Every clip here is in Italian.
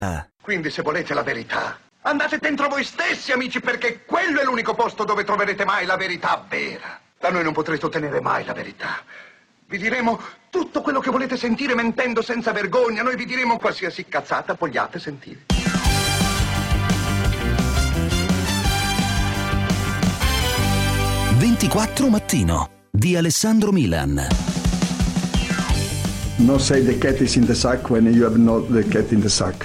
Quindi se volete la verità, andate dentro voi stessi, amici, perché quello è l'unico posto dove troverete mai la verità vera. Da noi non potrete ottenere mai la verità. Vi diremo tutto quello che volete sentire mentendo senza vergogna. Noi vi diremo qualsiasi cazzata vogliate sentire. «24 Mattino» di Alessandro Milan. No say the cat is in the sack when you have not the cat in the sack.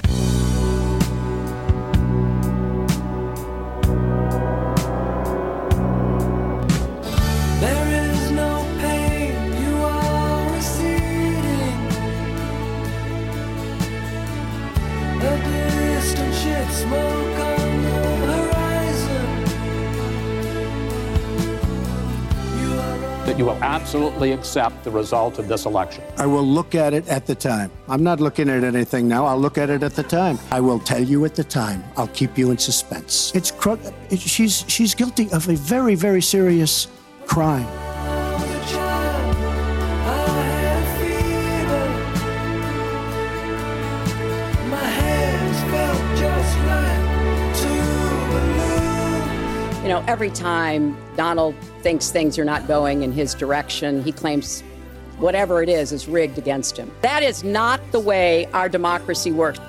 That you will absolutely accept the result of this election. I will look at it at the time. I'm not looking at anything now. I'll look at it at the time. I will tell you at the time. I'll keep you in suspense. She's guilty of a very, very serious crime. You know, every time Donald thinks things are not going in his direction, he claims whatever it is rigged against him. That is not the way our democracy works.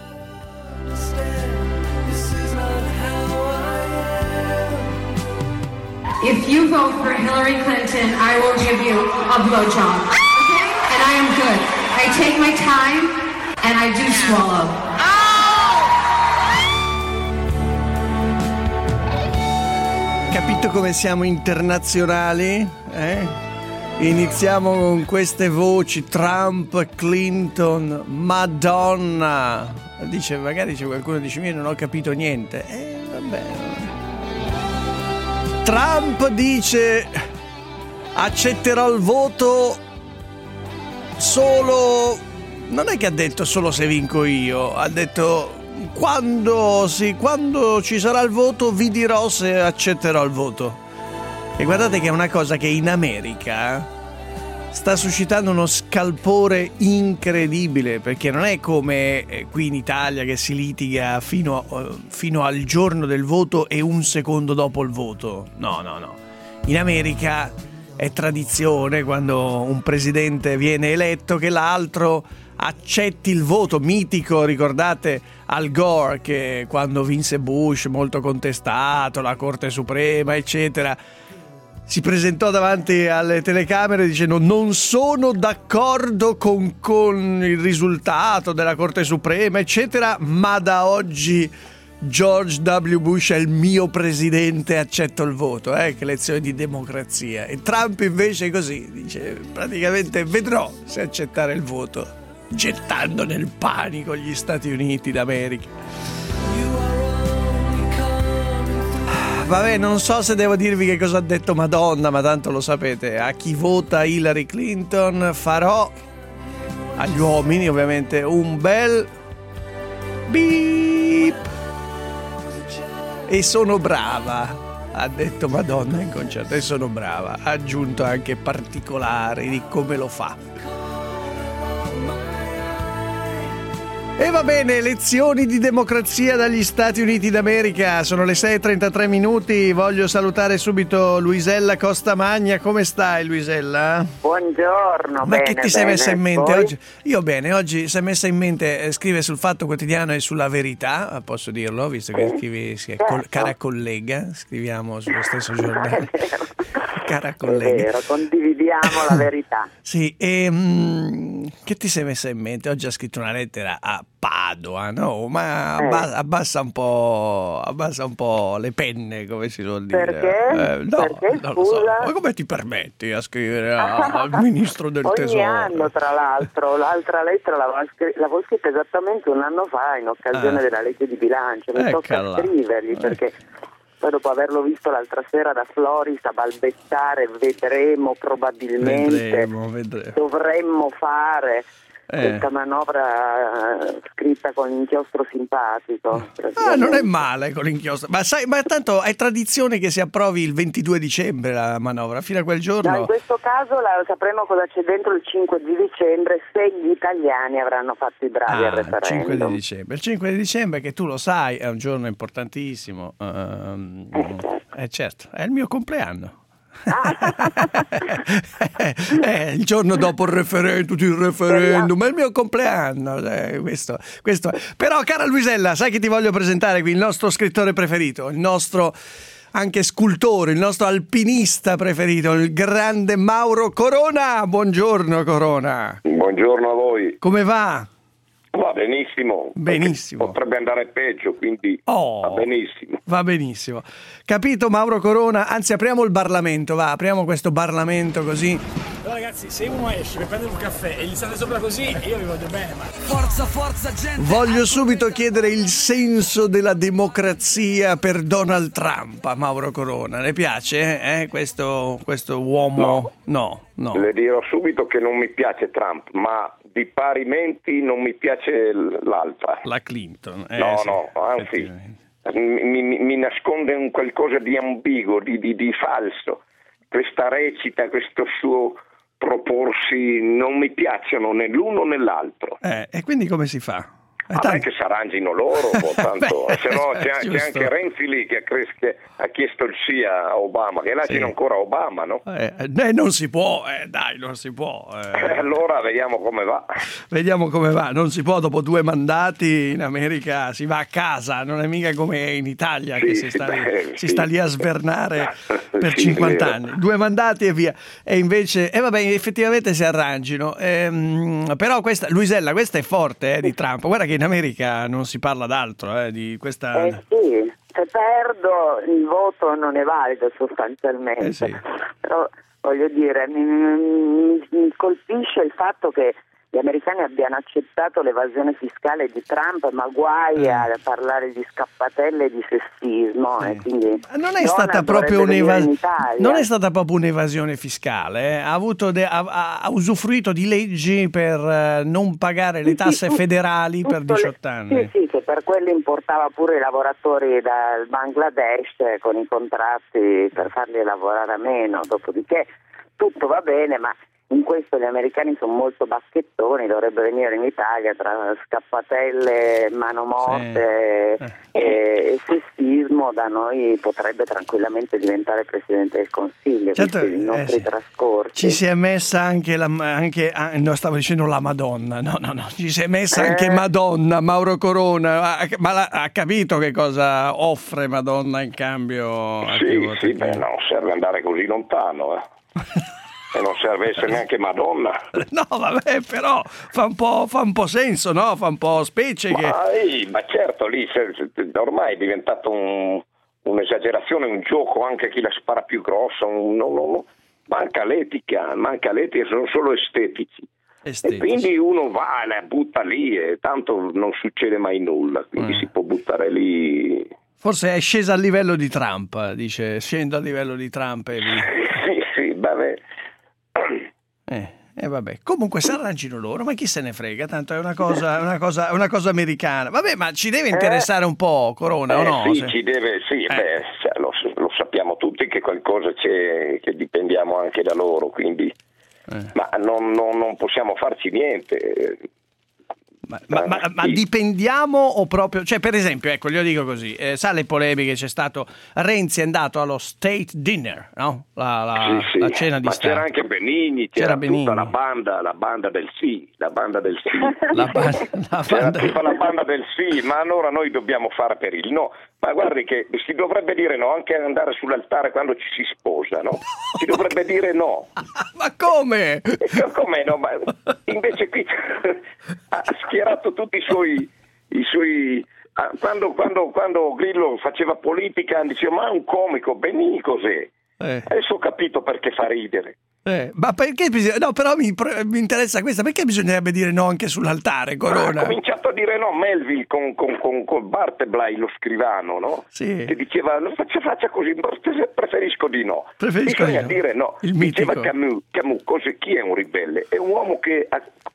If you vote for Hillary Clinton, I will give you a blowjob. Okay? And I am good. I take my time and I do swallow. Capito come siamo internazionali? Iniziamo con queste voci: Trump, Clinton, Madonna. Dice, magari c'è qualcuno che dice: io non ho capito niente. Vabbè. Trump dice: accetterò il voto solo. Non è che ha detto solo se vinco io, ha detto quando ci sarà il voto vi dirò se accetterò il voto. E guardate che è una cosa che in America sta suscitando uno scalpore incredibile, perché non è come qui in Italia che si litiga fino al giorno del voto e un secondo dopo il voto. No. In America è tradizione, quando un presidente viene eletto, che l'altro accetti il voto. Mitico, ricordate Al Gore, che quando vinse Bush, molto contestato, la Corte Suprema eccetera, si presentò davanti alle telecamere dicendo: non sono d'accordo con il risultato della Corte Suprema eccetera, ma da oggi George W. Bush è il mio presidente, accetto il voto. Che lezione di democrazia. E Trump invece così dice: praticamente vedrò se accettare il voto, gettando nel panico gli Stati Uniti d'America. Vabbè, non so se devo dirvi che cosa ha detto Madonna, ma tanto lo sapete. A chi vota Hillary Clinton farò, agli uomini ovviamente, un bel beep. E sono brava, ha detto Madonna in concerto, e sono brava. Ha aggiunto anche particolari di come lo fa. E va bene, lezioni di democrazia dagli Stati Uniti d'America. Sono le 6:33. Voglio salutare subito Luisella Costamagna. Come stai, Luisella? Buongiorno. Ma che ti sei messa in mente poi? oggi? Io bene, oggi si è messa in mente, scrive sul Fatto Quotidiano e sulla Verità, posso dirlo, visto che scrivi, cara collega, scriviamo sullo stesso giornale. Cara collega. È vero, condividiamo la verità. Sì, e che ti sei messa in mente? Oggi ha scritto una lettera a Padova, no? Ma abbassa un po' le penne, come si suol dire. Perché? No, Perché, non lo so. scusa? Ma come ti permetti a scrivere al ministro del Tesoro? Ogni anno, tra l'altro, l'altra lettera l'avevo scritta esattamente un anno fa in occasione della legge di bilancio. Mi tocca scrivergli perché poi, dopo averlo visto l'altra sera da Floris a balbettare, vedremo probabilmente, vedremo. dovremmo fare. questa manovra scritta con inchiostro simpatico. Non è male con l'inchiostro, ma tanto è tradizione che si approvi il 22 dicembre la manovra, fino a quel giorno. No, in questo caso sapremo cosa c'è dentro il 5 di dicembre, se gli italiani avranno fatto i bravi al referendum. 5 di dicembre. Il 5 di dicembre, che tu lo sai, è un giorno importantissimo. Certo, è il mio compleanno. Il giorno dopo il referendum, è il mio compleanno, questo. Però, cara Luisella, sai che ti voglio presentare qui il nostro scrittore preferito, il nostro anche scultore, il nostro alpinista preferito, il grande Mauro Corona. Buongiorno Corona. Buongiorno a voi. Come va? Va benissimo. Benissimo. Potrebbe andare peggio, quindi va benissimo. Va benissimo. Capito Mauro Corona? Anzi, apriamo il Parlamento, apriamo questo Parlamento così. Allora ragazzi, se uno esce per prendere un caffè e gli state sopra così, io vi voglio bene, ma forza gente. Voglio subito chiedere il senso della democrazia per Donald Trump a Mauro Corona. Le piace questo uomo? No. Le dirò subito che non mi piace Trump, ma di parimenti non mi piace l'altra. La Clinton. No, anzi, mi nasconde un qualcosa di ambiguo, di falso. Questa recita, questo suo proporsi non mi piacciono né l'uno né l'altro. E quindi come si fa? Che si arrangino loro, tanto. Se no c'è anche Renzi lì che ha chiesto il sì a Obama, che lasciano ancora Obama, no? Non si può, non si può. Allora vediamo come va. Non si può, dopo 2 mandati in America si va a casa, non è mica come in Italia che si sta lì a svernare per 50 anni. 2 mandati e via. E invece, effettivamente si arrangino. Però Luisella, questa è forte di Trump. Guarda che in America non si parla d'altro di questa. Sì, se perdo il voto non è valido sostanzialmente. Però voglio dire, mi colpisce il fatto che gli americani abbiano accettato l'evasione fiscale di Trump, ma guai a parlare di scappatelle e di sessismo. E quindi non è stata proprio un'evasione fiscale. Ha usufruito di leggi per non pagare le tasse federali per 18 anni. Sì, che per quello importava pure i lavoratori dal Bangladesh con i contratti per farli lavorare a meno. Dopodiché tutto va bene, ma in questo gli americani sono molto bacchettoni, dovrebbero venire in Italia tra scappatelle, mano morte e sessismo. Da noi potrebbe tranquillamente diventare Presidente del Consiglio, certo, visti i nostri trascorsi. Ci si è messa anche no, stavo dicendo la Madonna, no, ci si è messa anche Madonna, Mauro Corona, ma ha capito che cosa offre Madonna in cambio? Sì, no, serve andare così lontano, E non serve essere neanche Madonna. No, vabbè, però fa un po' senso, no? Fa un po' specie ma certo, lì ormai è diventato un'esagerazione, un gioco, anche chi la spara più grossa. Manca l'etica, sono solo estetici. E quindi uno va e la butta lì e tanto non succede mai nulla, quindi si può buttare lì. Forse è scesa al livello di Trump, dice, scendo al livello di Trump e lì. Sì, vabbè. Vabbè, comunque si arrangino loro, ma chi se ne frega, tanto è una cosa americana. Vabbè, ma ci deve interessare un po', Corona, o no? Sì, ci deve, lo sappiamo tutti che qualcosa c'è, che dipendiamo anche da loro, quindi ma non possiamo farci niente. Ma dipendiamo o proprio, cioè per esempio, ecco, glielo dico così, sa le polemiche, c'è stato, Renzi è andato allo state dinner, no? La cena di ma Stato. C'era anche Benigni, c'era tutta la banda del sì, c'era tutta la banda del sì, ma allora noi dobbiamo fare per il no. Ma guardi che si dovrebbe dire no, anche andare sull'altare quando ci si sposa, no? Si dovrebbe dire no. Ma come? Come no? Ma invece qui ha schierato tutti i suoi quando Grillo faceva politica diceva ma un comico, Benigni cos'è? Adesso ho capito perché fa ridere. Ma perché no, però mi interessa questa, perché bisognerebbe dire no anche sull'altare, Corona? Ha cominciato a dire no Melville con Barteblay, lo scrivano, no? Sì. Che diceva faccia così, preferisco di no. Bisogna dire no. Il mitico. Diceva Camus, chi è un ribelle? È un uomo che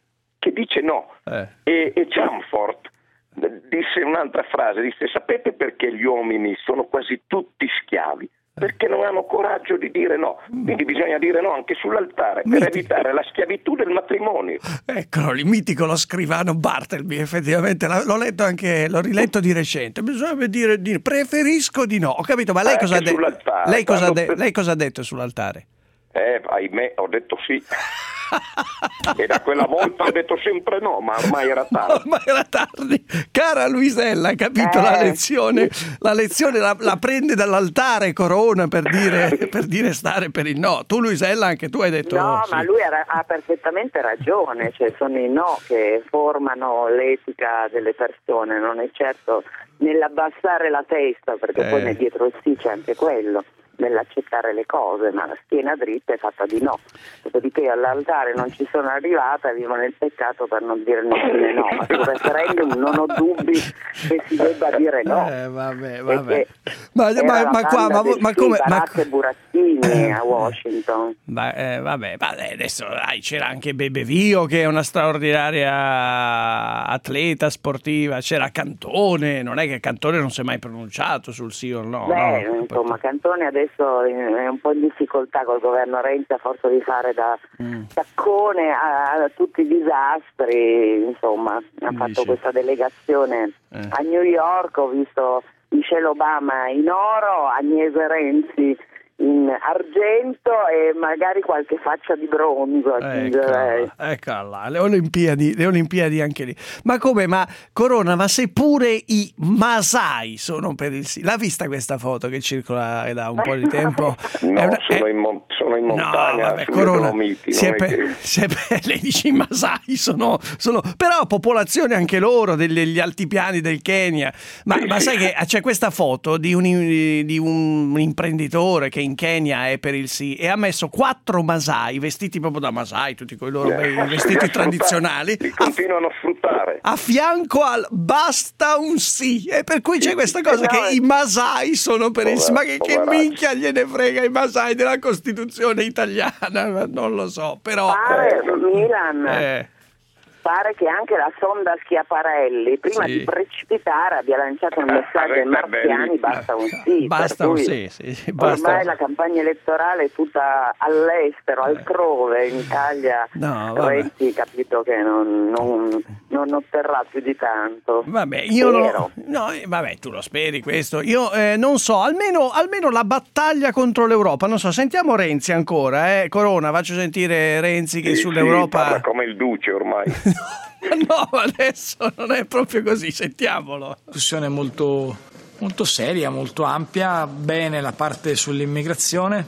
che dice no. E Chamfort disse un'altra frase, disse: sapete perché gli uomini sono quasi tutti schiavi? Perché non hanno coraggio di dire no, quindi bisogna dire no anche sull'altare per evitare la schiavitù del matrimonio. Eccolo lì, mitico lo scrivano Bartleby, effettivamente l'ho letto anche, l'ho riletto di recente. Bisogna dire preferisco di no. Ho capito, ma lei cosa ha detto? Lei cosa ha detto sull'altare? Ahimè, ho detto sì. E da quella volta ho detto sempre no, ma ormai era tardi. Ormai era tardi. Cara Luisella, hai capito la lezione? La lezione la prende dall'altare Corona per dire stare per il no. Tu Luisella, anche tu hai detto no, sì. Ma lui ha perfettamente ragione, cioè sono i no che formano l'etica delle persone, non è certo nell'abbassare la testa, perché poi dietro il sì c'è anche quello, nell'accettare le cose, ma la schiena dritta è fatta di no. Dopodiché all'altare non ci sono arrivata, vivo nel peccato per non dire nessuna no, ma sul referendum non ho dubbi che si debba dire no. Vabbè. Ma come Barat Burattini a Washington. Vabbè, adesso c'era anche Bebe Vio, che è una straordinaria atleta sportiva, c'era Cantone, non è che Cantone non si è mai pronunciato sul sì o no. Insomma, Cantone adesso è un po' in difficoltà col governo Renzi, a forza di fare da taccone a tutti i disastri, insomma, ha fatto questa delegazione a New York, ho visto Michelle Obama in oro, Agnese Renzi in argento e magari qualche faccia di bronzo. Eccola, le Olimpiadi anche lì. Ma come? Ma Corona, ma se pure i Masai sono per il sì? L'ha vista questa foto che circola da un po' di tempo? No, sono in montagna, vabbè, Corona, lei dice i Masai sono però popolazione anche loro degli altipiani del Kenya. Ma sai che c'è questa foto di un imprenditore che in Kenya è per il sì e ha messo 4 Masai vestiti proprio da Masai, tutti con i loro bei vestiti tradizionali, li continuano a sfruttare a fianco al basta un sì, e per cui c'è questa cosa che i Masai sono per il sì. Ma che minchia gliene frega i Masai della Costituzione italiana? Non lo so, però Milan pare che anche la sonda Schiaparelli prima di precipitare abbia lanciato un messaggio ai marziani: basta un sì. Basta un sì, ormai la campagna elettorale è tutta all'estero, altrove. In Italia Renzi capito che non otterrà più di tanto. Vabbè, tu lo speri questo. Io non so, almeno la battaglia contro l'Europa, non so, sentiamo Renzi ancora, Corona, faccio sentire Renzi che sull'Europa parla come il Duce ormai. No, adesso non è proprio così, sentiamolo. Discussione molto, molto seria, molto ampia. Bene la parte sull'immigrazione,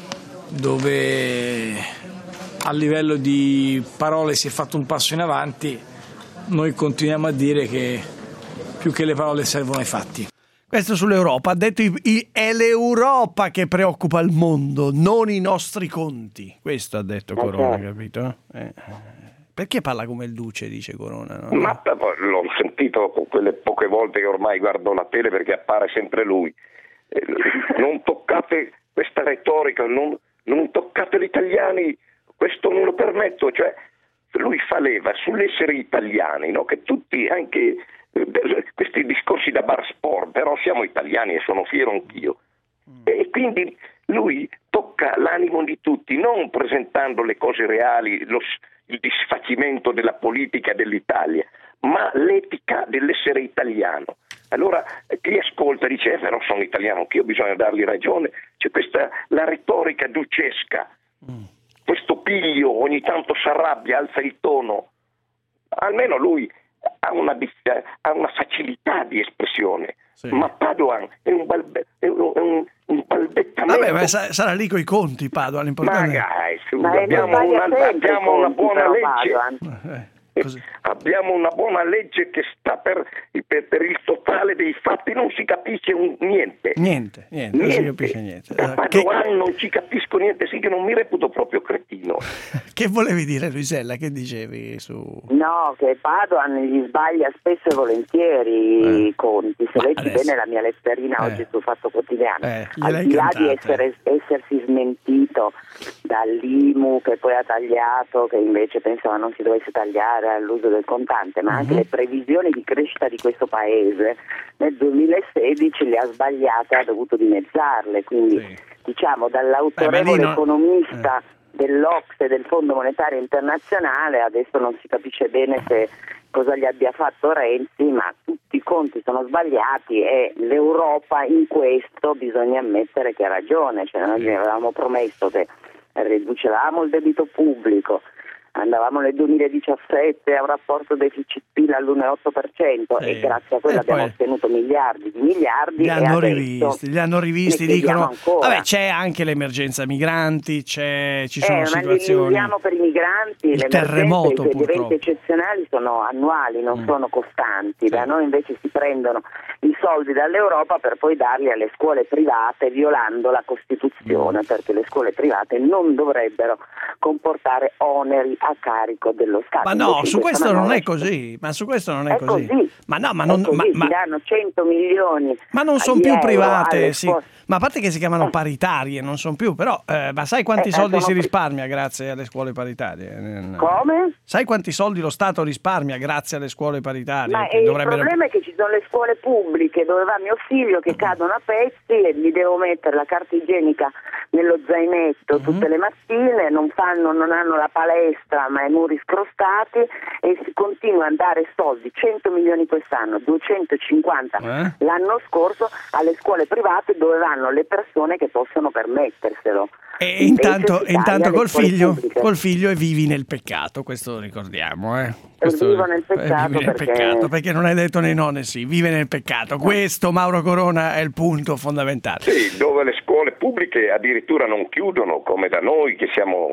dove a livello di parole si è fatto un passo in avanti. Noi continuiamo a dire che più che le parole servono i fatti. Questo sull'Europa, ha detto è l'Europa che preoccupa il mondo, non i nostri conti. Questo ha detto Corona, capito? Perché parla come il Duce, dice Corona? No? Ma l'ho sentito quelle poche volte che ormai guardo la tele, perché appare sempre lui. Non toccate questa retorica, non toccate gli italiani, questo non lo permetto. Cioè, lui fa leva sull'essere italiani, no? Che tutti, anche questi discorsi da bar sport, però siamo italiani e sono fiero anch'io. E quindi lui tocca l'animo di tutti, non presentando le cose reali, il disfacimento della politica dell'Italia, ma l'etica dell'essere italiano. Allora chi ascolta dice però sono italiano anch'io, bisogna dargli ragione. C'è la retorica ducesca, questo piglio ogni tanto si arrabbia, alza il tono. Almeno lui ha una facilità di espressione, ma Padoan è un balbettamento. Vabbè, ma sarà lì coi conti Padoan, l'importante. Abbiamo una buona legge. Abbiamo una buona legge che sta per il totale dei fatti, non si capisce niente. Niente, non si capisce niente. Da Padoan non ci capisco niente, sì, che non mi reputo proprio cretino. Che volevi dire, Luisella? Che dicevi su? No, che Padoan gli sbaglia spesso e volentieri, conti. Se leggi bene la mia letterina oggi sul Fatto Quotidiano, al di là di essersi smentito dall'IMU che poi ha tagliato, che invece pensava non si dovesse tagliare all'uso del contante, ma anche le previsioni di crescita di questo paese nel 2016 le ha sbagliate, ha dovuto dimezzarle, quindi diciamo dall'autorevole economista dell'Ocse e del Fondo Monetario Internazionale adesso non si capisce bene cosa gli abbia fatto Renzi, ma tutti i conti sono sbagliati e l'Europa in questo bisogna ammettere che ha ragione, cioè noi avevamo promesso che riducevamo il debito pubblico, andavamo nel 2017 a un rapporto deficit-PIL all'1,8% e grazie a quello abbiamo ottenuto miliardi di miliardi. Li hanno rivisti, dicono vabbè, c'è anche l'emergenza migranti, ci sono situazioni. Ma per i migranti, il terremoto, gli eventi eccezionali sono annuali, non sono costanti. Da noi invece si prendono i soldi dall'Europa per poi darli alle scuole private violando la Costituzione, perché le scuole private non dovrebbero comportare oneri a carico dello Stato. Ma no, su questo non è così. Ma su questo non è così. Ma no, ma non si danno 100 milioni. Ma non sono più private, sì. Ma a parte che si chiamano paritarie, non sono più, però ma sai quanti soldi si risparmia grazie alle scuole paritarie? Come? Sai quanti soldi lo Stato risparmia grazie alle scuole paritarie? Ma il problema è che ci sono le scuole pubbliche dove va mio figlio che cadono a pezzi e gli devo mettere la carta igienica nello zainetto tutte le mattine, non hanno la palestra ma i muri scrostati e si continua a dare soldi, 100 milioni quest'anno, 250 l'anno scorso alle scuole private dove vanno le persone che possono permetterselo. E intanto col figlio e vivi nel peccato, questo lo ricordiamo. Vivo nel peccato, perché non hai detto nei nonni, vive nel peccato. Questo, Mauro Corona, è il punto fondamentale. Sì, dove le scuole pubbliche addirittura non chiudono, come da noi, che siamo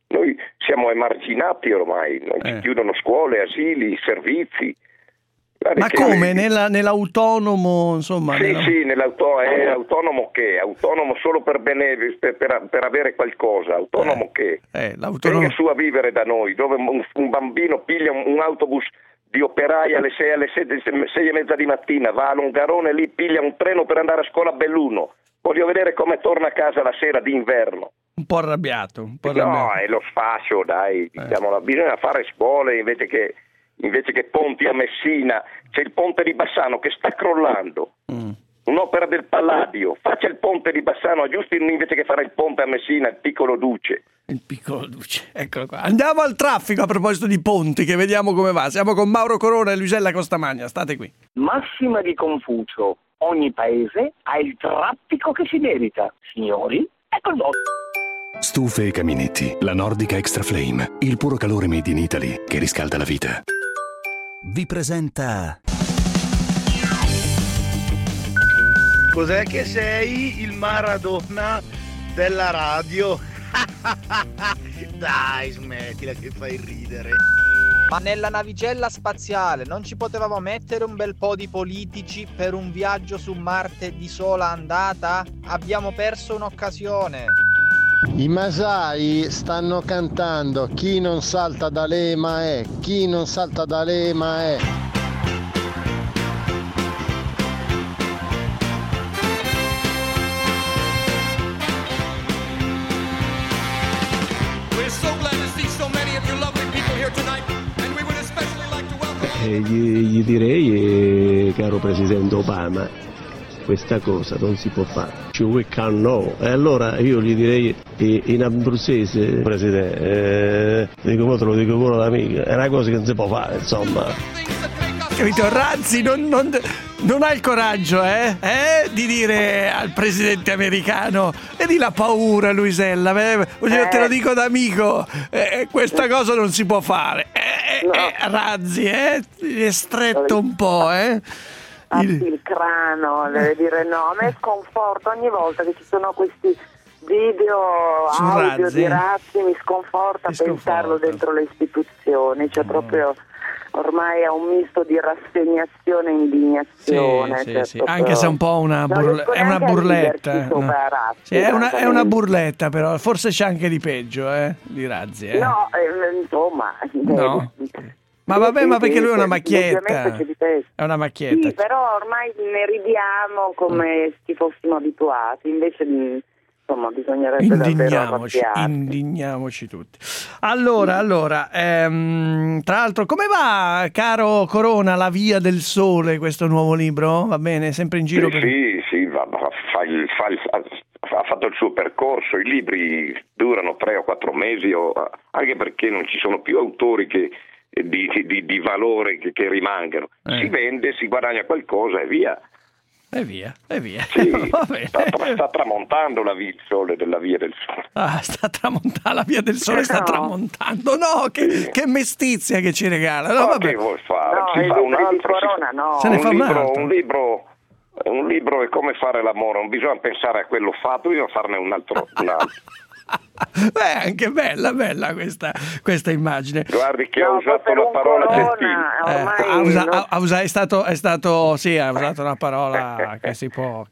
emarginati ormai, non chiudono scuole, asili, servizi. Ma come? Nell'autonomo, insomma? Sì, è autonomo che? Autonomo solo per avere qualcosa, autonomo che? Venga su a vivere da noi, dove un bambino piglia un autobus di operai alle 6:30 di mattina, va a Longarone, lì piglia un treno per andare a scuola a Belluno. Voglio vedere come torna a casa la sera d'inverno. Un po' arrabbiato. No, è lo sfascio, dai, diciamola. Bisogna fare scuole invece che ponti a Messina. C'è il ponte di Bassano che sta crollando, un'opera del Palladio. Faccia il ponte di Bassano a Giustino invece che fare il ponte a Messina, il Piccolo Duce. Il Piccolo Duce, eccolo qua. Andiamo al traffico a proposito di ponti, che vediamo come va. Siamo con Mauro Corona e Luisella Costamagna, state qui. Massima di Confucio: ogni paese ha il traffico che si merita. Signori, ecco il vostro. Stufe e caminetti, la Nordica Extra Flame, il puro calore made in Italy che riscalda la vita. Vi presenta... Cos'è che sei? Il Maradona della radio? Dai, smettila che fai ridere. Ma nella navicella spaziale non ci potevamo mettere un bel po' di politici per un viaggio su Marte di sola andata? Abbiamo perso un'occasione. I Masai stanno cantando "Chi non salta da lema è, chi non salta da lema è". Gli direi, caro Presidente Obama, questa cosa non si può fare. We can no. E allora io gli direi in abruzzese, Presidente, dico te lo dico pure l'amica, è una cosa che non si può fare, insomma. Capito? Razzi non ha il coraggio di dire al presidente americano, vedi la paura, Luisella, te lo dico da amico, questa cosa non si può fare. Razzi, è stretto un po', il crano, deve dire no. A me sconforta ogni volta che ci sono questi video audio di Razzi, mi sconforta pensarlo dentro le istituzioni, cioè proprio ormai è un misto di rassegnazione e indignazione. Sì. Anche se è un po' una burletta. Sì, è una burletta, però forse c'è anche di peggio, di Razzi. No, insomma. No. Ma vabbè, ma perché lui è una macchietta. macchietta. È una macchietta. Sì, però ormai ne ridiamo come se fossimo abituati, invece insomma bisognerebbe indigniamoci tutti. Allora, tra l'altro, come va, caro Corona, La Via del Sole, questo nuovo libro? Va bene, sempre in giro? Sì, ha fatto il suo percorso. I libri durano 3 o 4 mesi, anche perché non ci sono più autori di valore che rimangano. Si vende, si guadagna qualcosa e via. E via. Sì, sta tramontando la via, il sole della Via del Sole. Sta tramontando, la Via del Sole sta tramontando. No, che mestizia che ci regala. No, vabbè. Che vuol fare? Si fa un altro. Se ne fa un altro. Un libro è come fare l'amore, non bisogna pensare a quello fatto, bisogna farne un altro. Beh, anche bella questa immagine. Guardi che ha usato la parola ha usato una parola che si può.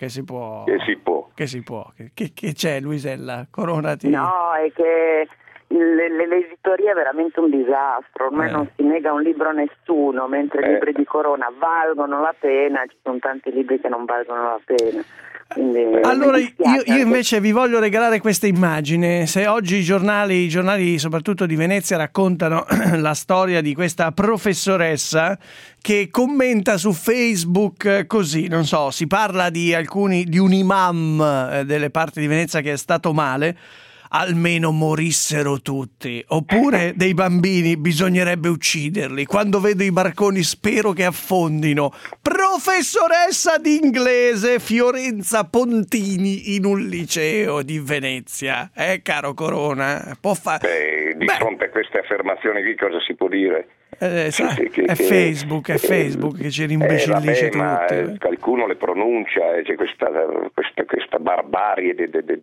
Che c'è, Luisella? Coronati. No, è che l'editoria è veramente un disastro, ormai non si nega un libro a nessuno, mentre i libri di Corona valgono la pena, ci sono tanti libri che non valgono la pena. Quindi, allora io invece vi voglio regalare questa immagine. Se oggi i giornali soprattutto di Venezia raccontano la storia di questa professoressa che commenta su Facebook così, non so, si parla di un imam delle parti di Venezia che è stato male, almeno morissero tutti, oppure dei bambini bisognerebbe ucciderli, quando vedo i barconi spero che affondino, professoressa di inglese Fiorenza Pontini in un liceo di Venezia, caro Corona, può fare di fronte a queste affermazioni che cosa si può dire? È Facebook che ci rimbecillisce tutti. Qualcuno le pronuncia, c'è questa barbarie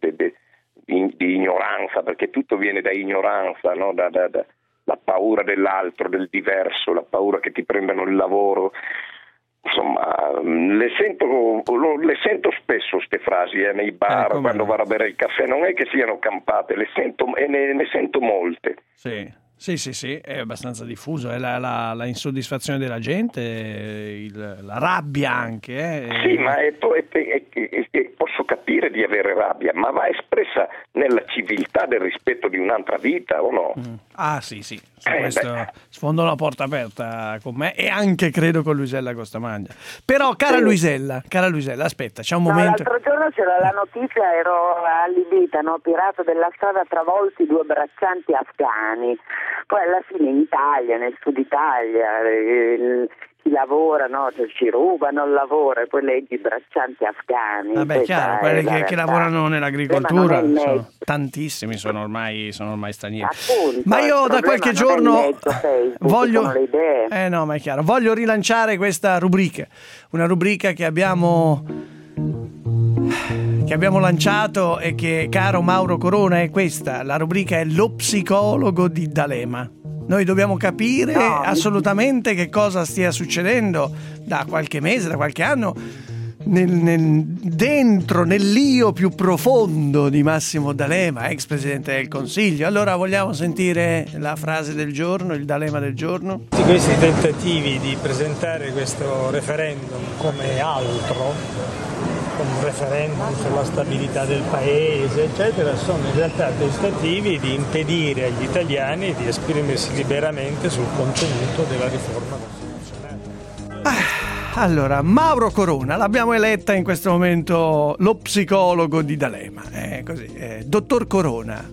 di ignoranza, perché tutto viene da ignoranza, no? Da la paura dell'altro, del diverso, la paura che ti prendano il lavoro. Insomma, le sento spesso queste frasi nei bar, quando vado a bere il caffè, non è che siano campate, le sento e ne sento molte. Sì, è abbastanza diffuso, è la insoddisfazione della gente, la rabbia anche. Sì, ma posso capire di avere rabbia, ma va espressa nella civiltà del rispetto di un'altra vita, o no? Sì, su questo sfondo una porta aperta con me e anche credo con Luisella Costamaglia. Però, cara Luisella, aspetta, c'è un momento. L'altro giorno c'era la notizia, ero allibita, Pirata della strada travolti 2 braccianti afghani. Poi alla fine in Italia, nel sud Italia, chi lavora, ci rubano il lavoro e poi leggi i braccianti afghani. Vabbè, chiaro, quelli che lavorano nell'agricoltura, tantissimi sono ormai stranieri. Appunto, ma io da qualche giorno voglio ma è chiaro, voglio rilanciare questa rubrica, una rubrica che abbiamo lanciato e che, caro Mauro Corona, è questa. La rubrica è Lo psicologo di D'Alema. Noi dobbiamo capire assolutamente che cosa stia succedendo da qualche mese, da qualche anno, nell'io più profondo di Massimo D'Alema, ex presidente del Consiglio. Allora vogliamo sentire la frase del giorno, il D'Alema del giorno? Tutti questi tentativi di presentare questo referendum come altro, un referendum sulla stabilità del paese, eccetera, sono in realtà tentativi di impedire agli italiani di esprimersi liberamente sul contenuto della riforma costituzionale. Allora, Mauro Corona, l'abbiamo eletta in questo momento lo psicologo di D'Alema, dottor Corona.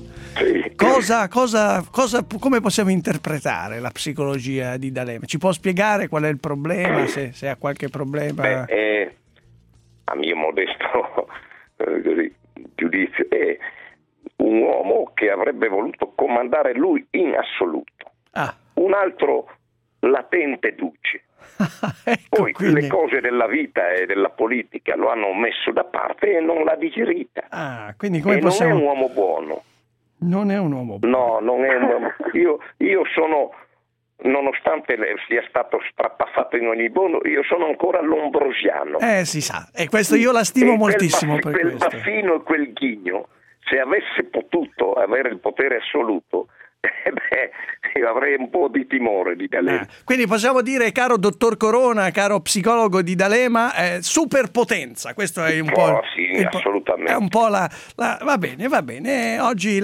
Come possiamo interpretare la psicologia di D'Alema? Ci può spiegare qual è il problema, se ha qualche problema? A mio modesto giudizio, è un uomo che avrebbe voluto comandare lui in assoluto. Un altro latente duce. Poi quindi le cose della vita e della politica lo hanno messo da parte e non l'ha digerita. Quindi come possiamo... non è un uomo buono. Non è un uomo buono. No, non è un uomo. Io sono, nonostante sia stato strapazzato in ogni modo, io sono ancora lombrosiano. Si sa, e questo io la stimo moltissimo per quel questo. Baffino e quel Ghigno, se avesse potuto avere il potere assoluto, io avrei un po' di timore di D'Alema. Quindi possiamo dire, caro dottor Corona, caro psicologo di D'Alema, superpotenza. Questo è un po'. Sì, assolutamente. È un po' la va bene. Oggi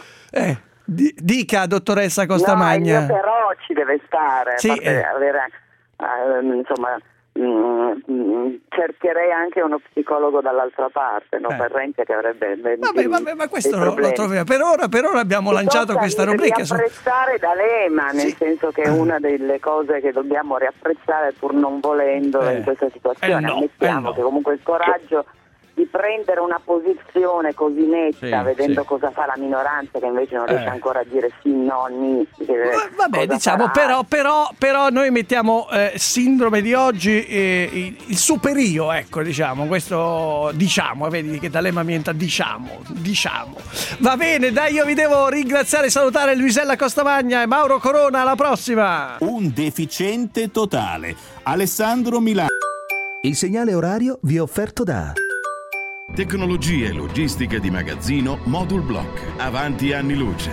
dica, dottoressa Costamagna. No, però ci deve stare. Sì, avere, insomma. Cercherei anche uno psicologo dall'altra parte, no? Per Renzi, che avrebbe ma questo lo troviamo. Per ora abbiamo lanciato questa rubrica. Riapprezzare D'Alema, nel senso che è una delle cose che dobbiamo riapprezzare pur non volendolo in questa situazione. Ammettiamo che comunque il coraggio di prendere una posizione così netta, vedendo cosa fa la minoranza, che invece non riesce ancora a dire sì, no, ni. Vabbè, diciamo, però noi mettiamo sindrome di oggi il superio, ecco, diciamo, questo vedi che D'Alema mienta, diciamo. Va bene, dai, io vi devo ringraziare e salutare Luisella Costamagna e Mauro Corona, alla prossima! Un deficiente totale, Alessandro Milano. Il segnale orario vi è offerto da Tecnologia e logistica di magazzino Modul Block. Avanti anni luce.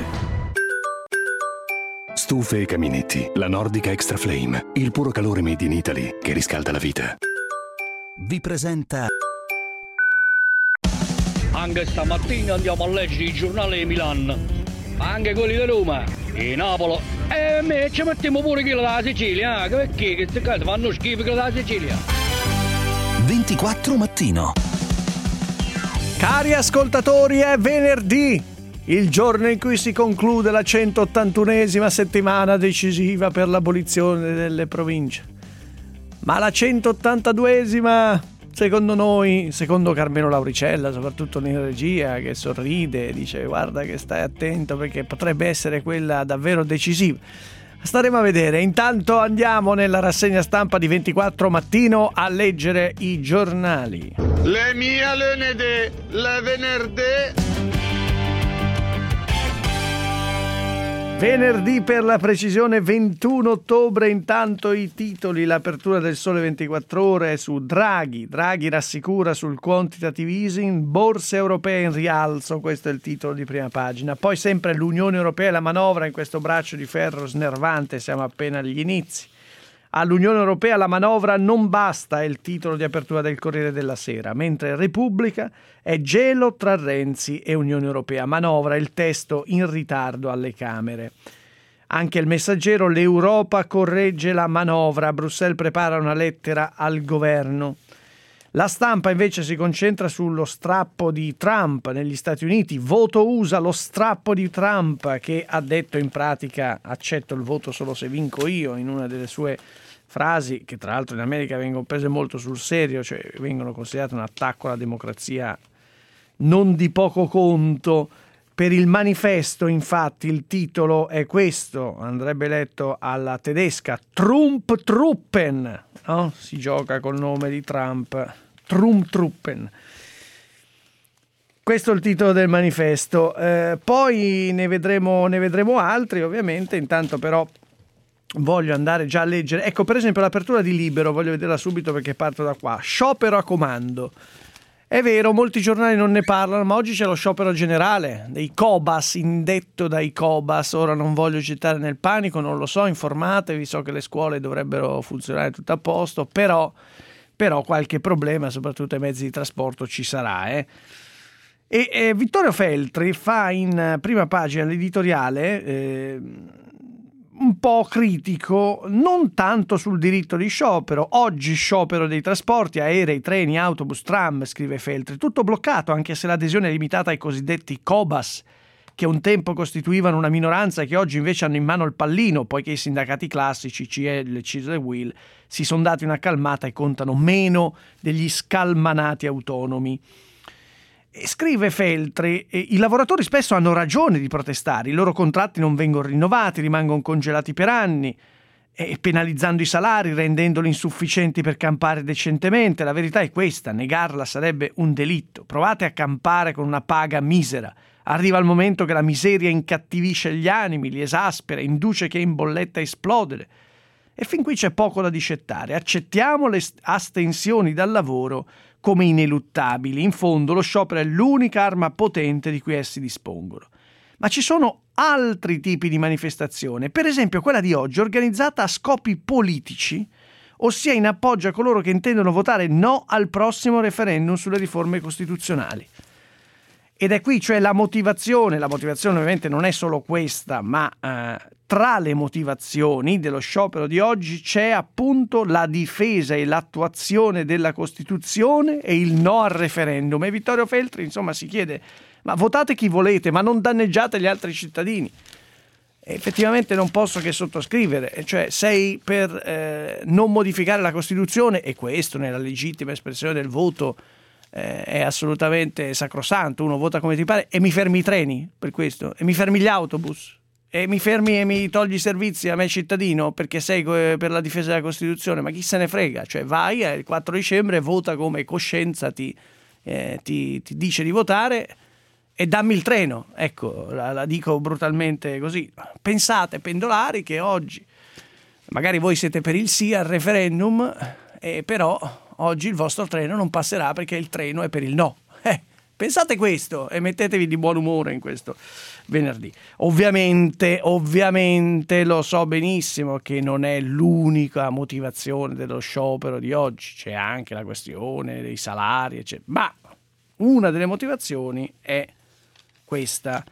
Stufe e caminetti. La Nordica Extra Flame. Il puro calore made in Italy che riscalda la vita. Vi presenta. Anche stamattina andiamo a leggere i giornali di Milano. Anche quelli di Roma. E Napoli. E me ci mettiamo pure quello della Sicilia. Perché queste cose fanno schifo quello della Sicilia. 24 mattino. Cari ascoltatori, è venerdì, il giorno in cui si conclude la 181esima settimana decisiva per l'abolizione delle province. Ma la 182esima, secondo noi, secondo Carmelo Lauricella, soprattutto in regia, che sorride, dice guarda che stai attento perché potrebbe essere quella davvero decisiva. Staremo a vedere. Intanto andiamo nella rassegna stampa di 24 mattino a leggere i giornali. Le mie lunedì, le venerdì. Venerdì, per la precisione 21 ottobre, intanto i titoli, l'apertura del Sole 24 Ore su Draghi rassicura sul quantitative easing, borse europee in rialzo, questo è il titolo di prima pagina. Poi sempre l'Unione Europea e la manovra in questo braccio di ferro snervante, siamo appena agli inizi. All'Unione Europea la manovra non basta, è il titolo di apertura del Corriere della Sera, mentre Repubblica è gelo tra Renzi e Unione Europea. Manovra, il testo in ritardo alle Camere. Anche il Messaggero, l'Europa corregge la manovra, Bruxelles prepara una lettera al governo. La Stampa invece si concentra sullo strappo di Trump negli Stati Uniti, voto USA, lo strappo di Trump, che ha detto in pratica accetto il voto solo se vinco io, in una delle sue frasi che tra l'altro in America vengono prese molto sul serio, cioè vengono considerate un attacco alla democrazia non di poco conto. Per il Manifesto, infatti, il titolo è questo, andrebbe letto alla tedesca, Trump-Truppen, no? Si gioca col nome di Trump, Trump-Truppen. Questo è il titolo del Manifesto. Poi ne vedremo altri, ovviamente. Intanto però voglio andare già a leggere. Ecco, per esempio, l'apertura di Libero, voglio vederla subito perché parto da qua. Sciopero a comando. È vero, molti giornali non ne parlano, ma oggi c'è lo sciopero generale dei Cobas, indetto dai Cobas. Ora non voglio citare nel panico, non lo so, informatevi, so che le scuole dovrebbero funzionare tutto a posto, però qualche problema, soprattutto ai mezzi di trasporto, ci sarà. E Vittorio Feltri fa in prima pagina l'editoriale un po' critico, non tanto sul diritto di sciopero. Oggi sciopero dei trasporti, aerei, treni, autobus, tram, scrive Feltri, tutto bloccato, anche se l'adesione è limitata ai cosiddetti Cobas, che un tempo costituivano una minoranza e che oggi invece hanno in mano il pallino, poiché i sindacati classici, CIL, CISL e UIL, si sono dati una calmata e contano meno degli scalmanati autonomi. E scrive Feltri, i lavoratori spesso hanno ragione di protestare, i loro contratti non vengono rinnovati, rimangono congelati per anni, penalizzando i salari, rendendoli insufficienti per campare decentemente. La verità è questa, negarla sarebbe un delitto. Provate a campare con una paga misera. Arriva il momento che la miseria incattivisce gli animi, li esaspera, induce chi è in bolletta a esplodere. E fin qui c'è poco da discettare. Accettiamo le astensioni dal lavoro come ineluttabili. In fondo lo sciopero è l'unica arma potente di cui essi dispongono. ma ci sono altri tipi di manifestazione, per esempio quella di oggi organizzata a scopi politici, ossia in appoggio a coloro che intendono votare no al prossimo referendum sulle riforme costituzionali. Ed è qui, cioè, la motivazione ovviamente non è solo questa, ma tra le motivazioni dello sciopero di oggi c'è appunto la difesa e l'attuazione della Costituzione e il no al referendum. E Vittorio Feltri, insomma, si chiede: ma votate chi volete, ma non danneggiate gli altri cittadini. E effettivamente non posso che sottoscrivere, cioè sei per non modificare la Costituzione, e questo nella legittima espressione del voto è assolutamente sacrosanto, uno vota come ti pare, e mi fermi i treni per questo, e mi fermi gli autobus, e mi fermi e mi togli i servizi a me cittadino perché sei per la difesa della Costituzione, ma chi se ne frega, cioè vai il 4 dicembre, vota come coscienza ti dice di votare, e dammi il treno. Ecco, la dico brutalmente così. Pensate, pendolari, che oggi magari voi siete per il sì al referendum, però oggi il vostro treno non passerà perché il treno è per il no. Pensate questo e mettetevi di buon umore in questo venerdì. Ovviamente lo so benissimo che non è l'unica motivazione dello sciopero di oggi, c'è anche la questione dei salari, eccetera. Ma una delle motivazioni è questa.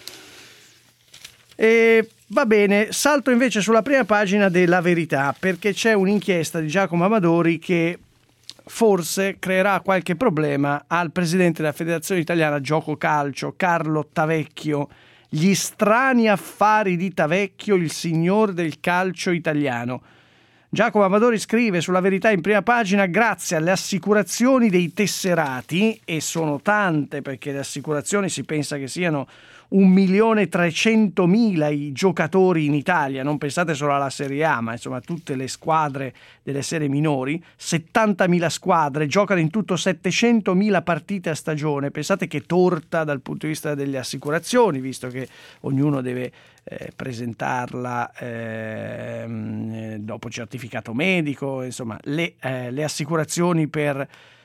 E va bene, salto invece sulla prima pagina della Verità, perché c'è un'inchiesta di Giacomo Amadori che forse creerà qualche problema al presidente della Federazione Italiana Gioco Calcio, Carlo Tavecchio. Gli strani affari di Tavecchio, il signor del calcio italiano. Giacomo Amadori scrive sulla Verità in prima pagina: grazie alle assicurazioni dei tesserati, e sono tante perché le assicurazioni si pensa che siano 1.300.000 i giocatori in Italia, non pensate solo alla Serie A, ma insomma tutte le squadre delle serie minori, 70.000 squadre, giocano in tutto 700.000 partite a stagione. Pensate che torta dal punto di vista delle assicurazioni, visto che ognuno deve presentarla dopo certificato medico, insomma le assicurazioni per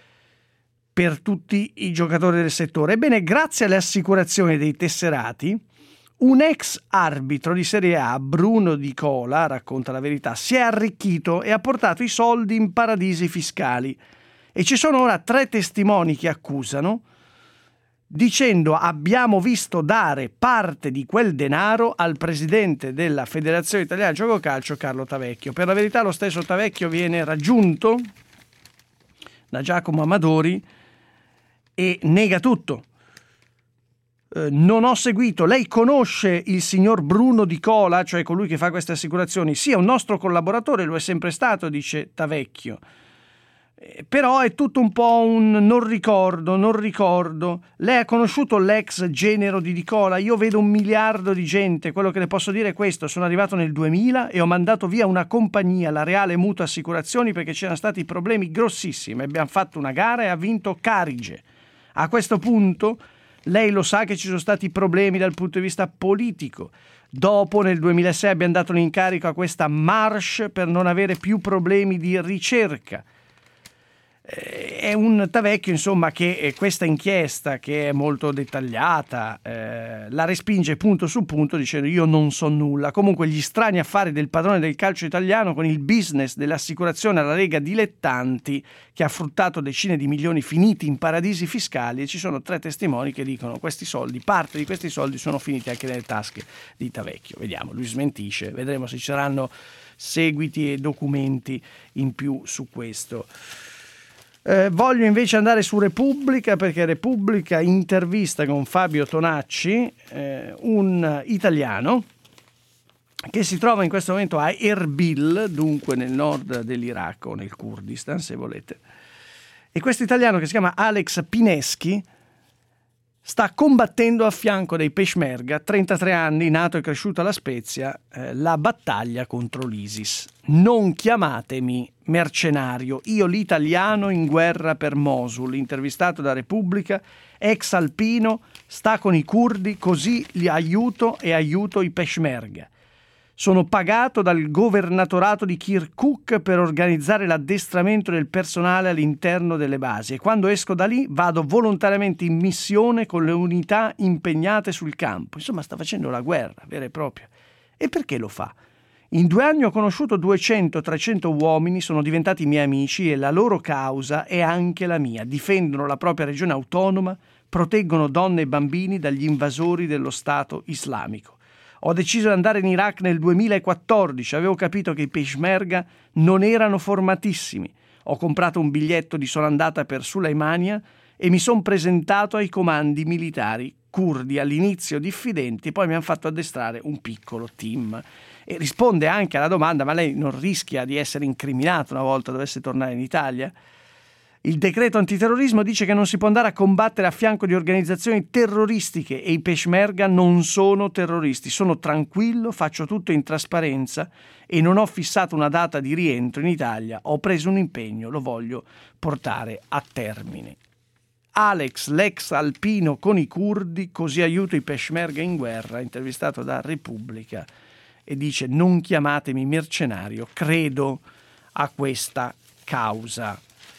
tutti i giocatori del settore. Ebbene, grazie alle assicurazioni dei tesserati, un ex arbitro di Serie A, Bruno Di Cola, racconta la Verità, si è arricchito e ha portato i soldi in paradisi fiscali. E ci sono ora 3 testimoni che accusano, dicendo: abbiamo visto dare parte di quel denaro al presidente della Federazione Italiana Gioco Calcio, Carlo Tavecchio. Per la Verità lo stesso Tavecchio viene raggiunto da Giacomo Amadori e nega tutto. Non ho seguito. Lei conosce il signor Bruno Di Cola, cioè colui che fa queste assicurazioni? Sì, è un nostro collaboratore, lo è sempre stato, dice Tavecchio. Però è tutto un po' un non ricordo. Lei ha conosciuto l'ex genero di Di Cola? Io vedo 1 miliardo di gente, quello che le posso dire è questo: sono arrivato nel 2000 e ho mandato via una compagnia, la Reale Mutuo Assicurazioni, perché c'erano stati problemi grossissimi. Abbiamo fatto una gara e ha vinto Carige. A questo punto lei lo sa che ci sono stati problemi dal punto di vista politico. Dopo, nel 2006, abbiamo dato l'incarico a questa Marsh per non avere più problemi di ricerca. È un Tavecchio, insomma, che questa inchiesta, che è molto dettagliata, la respinge punto su punto dicendo: io non so nulla. Comunque gli strani affari del padrone del calcio italiano con il business dell'assicurazione alla Lega dilettanti, che ha fruttato decine di milioni finiti in paradisi fiscali, e ci sono 3 testimoni che dicono: questi soldi, parte di questi soldi sono finiti anche nelle tasche di Tavecchio. Vediamo, lui smentisce, vedremo se ci saranno seguiti e documenti in più su questo. Voglio invece andare su Repubblica, perché Repubblica intervista con Fabio Tonacci, un italiano che si trova in questo momento a Erbil, dunque nel nord dell'Iraq o nel Kurdistan se volete, e questo italiano, che si chiama Alex Pineschi, sta combattendo a fianco dei Peshmerga, 33 anni, nato e cresciuto a La Spezia, la battaglia contro l'ISIS. Non chiamatemi mercenario, io l'italiano in guerra per Mosul, intervistato da Repubblica, ex alpino, sta con i curdi, così li aiuto e aiuto i Peshmerga. Sono pagato dal governatorato di Kirkuk per organizzare l'addestramento del personale all'interno delle basi e quando esco da lì vado volontariamente in missione con le unità impegnate sul campo. Insomma, sta facendo la guerra vera e propria. E perché lo fa? In 2 anni ho conosciuto 200-300 uomini, sono diventati miei amici e la loro causa è anche la mia. Difendono la propria regione autonoma, proteggono donne e bambini dagli invasori dello Stato islamico. Ho deciso di andare in Iraq nel 2014, avevo capito che i Peshmerga non erano formatissimi. Ho comprato un biglietto di sola andata per Sulaimania e mi sono presentato ai comandi militari curdi, all'inizio diffidenti, poi mi hanno fatto addestrare un piccolo team. E risponde anche alla domanda: ma lei non rischia di essere incriminato una volta dovesse tornare in Italia? Il decreto antiterrorismo dice che non si può andare a combattere a fianco di organizzazioni terroristiche e i Peshmerga non sono terroristi. Sono tranquillo, faccio tutto in trasparenza e non ho fissato una data di rientro in Italia. Ho preso un impegno, lo voglio portare a termine. Alex, l'ex alpino con i curdi, così aiuto i Peshmerga in guerra, intervistato da Repubblica, e dice: non chiamatemi mercenario, credo a questa causa.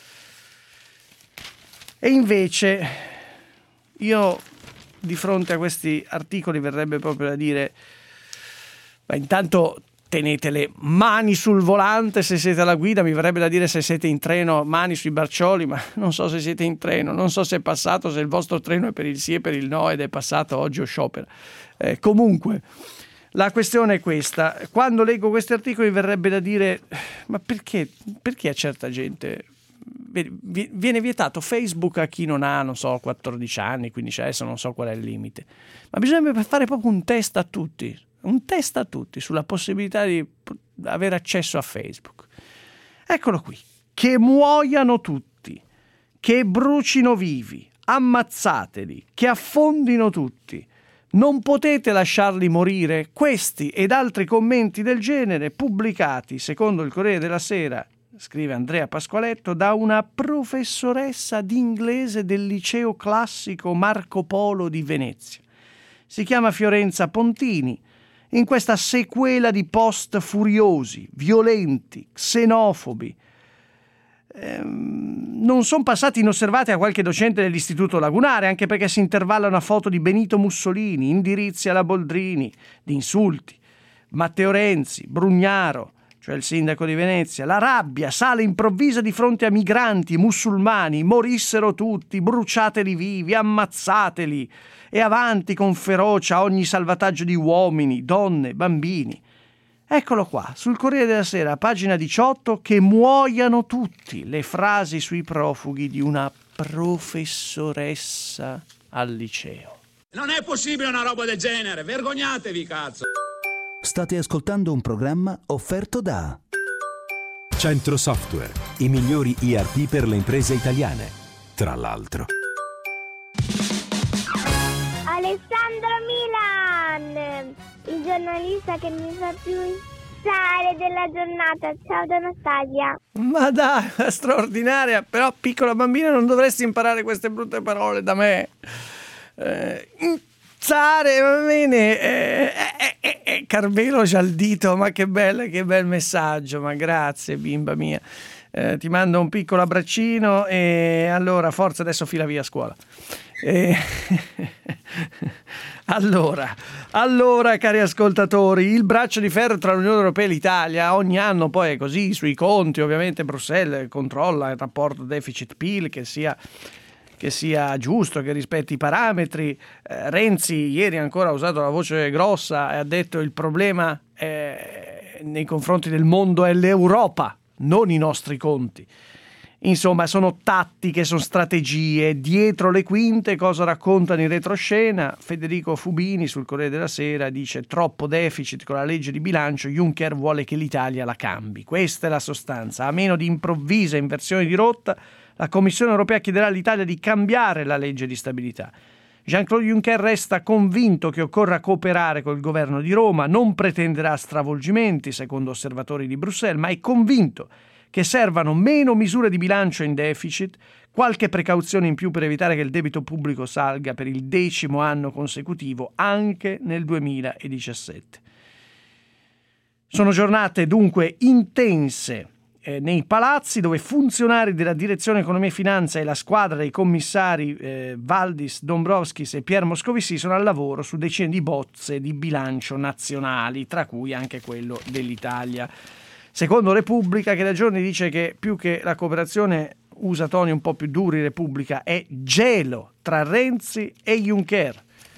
E invece io di fronte a questi articoli verrebbe proprio da dire: ma intanto tenete le mani sul volante se siete alla guida. Mi verrebbe da dire: se siete in treno, mani sui braccioli, ma non so se siete in treno, non so se è passato, se il vostro treno è per il sì e per il no ed è passato oggi o sciopera. Comunque la questione è questa: quando leggo questi articoli verrebbe da dire: ma perché a certa gente viene vietato Facebook a chi non ha, non so, 14 anni, 15, adesso non so qual è il limite, ma bisognerebbe fare proprio un test a tutti sulla possibilità di avere accesso a Facebook. Eccolo qui: che muoiano tutti, che brucino vivi, ammazzateli, che affondino tutti, non potete lasciarli morire. Questi ed altri commenti del genere pubblicati, secondo il Corriere della Sera, scrive Andrea Pasqualetto, da una professoressa di inglese del liceo classico Marco Polo di Venezia. Si chiama Fiorenza Pontini. In questa sequela di post furiosi, violenti, xenofobi, non sono passati inosservati a qualche docente dell'Istituto Lagunare, anche perché si intervalla una foto di Benito Mussolini, indirizzi alla Boldrini, di insulti, Matteo Renzi, Brugnaro, cioè il sindaco di Venezia. La rabbia sale improvvisa di fronte a migranti musulmani: morissero tutti, bruciateli vivi, ammazzateli, e avanti con ferocia ogni salvataggio di uomini, donne, bambini. Eccolo qua, sul Corriere della Sera, pagina 18, che muoiano tutti, le frasi sui profughi di una professoressa al liceo. Non è possibile una roba del genere, vergognatevi, cazzo! State ascoltando un programma offerto da Centro Software, i migliori ERP per le imprese italiane. Tra l'altro. Alessandro Milan, il giornalista che mi fa più stare della giornata. Ciao da Anastasia. Ma dai, straordinaria, però piccola bambina non dovresti imparare queste brutte parole da me. Zare, va bene, Carmelo Gialdito, ma che bel messaggio, ma grazie bimba mia, ti mando un piccolo abbraccino e allora forza, adesso fila via a scuola. Allora cari ascoltatori, il braccio di ferro tra l'Unione Europea e l'Italia ogni anno poi è così, sui conti ovviamente Bruxelles controlla il rapporto deficit-PIL che sia giusto, che rispetti i parametri. Renzi ieri ancora ha usato la voce grossa e ha detto: il problema nei confronti del mondo è l'Europa, non i nostri conti. Insomma, sono tattiche, sono strategie. Dietro le quinte cosa raccontano in retroscena? Federico Fubini sul Corriere della Sera dice: troppo deficit con la legge di bilancio, Juncker vuole che l'Italia la cambi. Questa è la sostanza. A meno di improvvise inversioni di rotta, la Commissione europea chiederà all'Italia di cambiare la legge di stabilità. Jean-Claude Juncker resta convinto che occorra cooperare col governo di Roma, non pretenderà stravolgimenti, secondo osservatori di Bruxelles, ma è convinto che servano meno misure di bilancio in deficit, qualche precauzione in più per evitare che il debito pubblico salga per il 10° anno consecutivo anche nel 2017. Sono giornate dunque intense nei palazzi, dove funzionari della direzione economia e finanza e la squadra dei commissari Valdis, Dombrovskis e Pierre Moscovici sono al lavoro su decine di bozze di bilancio nazionali, tra cui anche quello dell'Italia. Secondo Repubblica, che da giorni dice che più che la cooperazione, usa toni un po' più duri, Repubblica, è gelo tra Renzi e Juncker.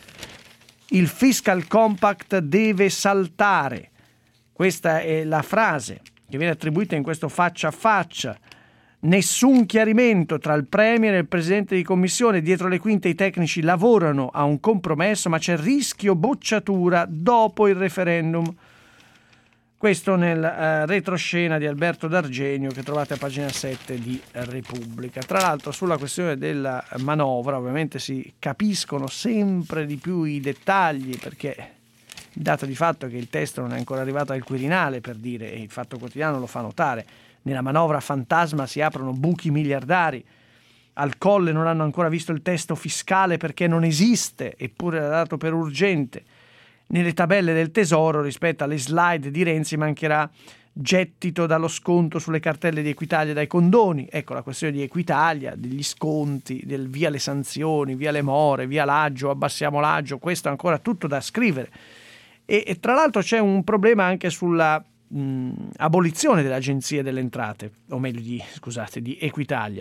Il fiscal compact deve saltare. Questa è la frase che viene attribuita in questo faccia a faccia. Nessun chiarimento tra il Premier e il Presidente di Commissione. Dietro le quinte i tecnici lavorano a un compromesso, ma c'è rischio bocciatura dopo il referendum. Questo nel retroscena di Alberto D'Argenio, che trovate a pagina 7 di Repubblica. Tra l'altro, sulla questione della manovra ovviamente si capiscono sempre di più i dettagli, perché il dato di fatto è che il testo non è ancora arrivato al Quirinale, per dire, e il Fatto Quotidiano lo fa notare. Nella manovra fantasma si aprono buchi miliardari. Al Colle non hanno ancora visto il testo fiscale perché non esiste, eppure era dato per urgente. Nelle tabelle del Tesoro, rispetto alle slide di Renzi, mancherà gettito dallo sconto sulle cartelle di Equitalia dai condoni. Ecco, la questione di Equitalia, degli sconti, del via le sanzioni, via le more, via l'aggio, abbassiamo l'aggio, questo è ancora tutto da scrivere. E tra l'altro c'è un problema anche sulla abolizione delle agenzie delle entrate, o meglio di Equitalia.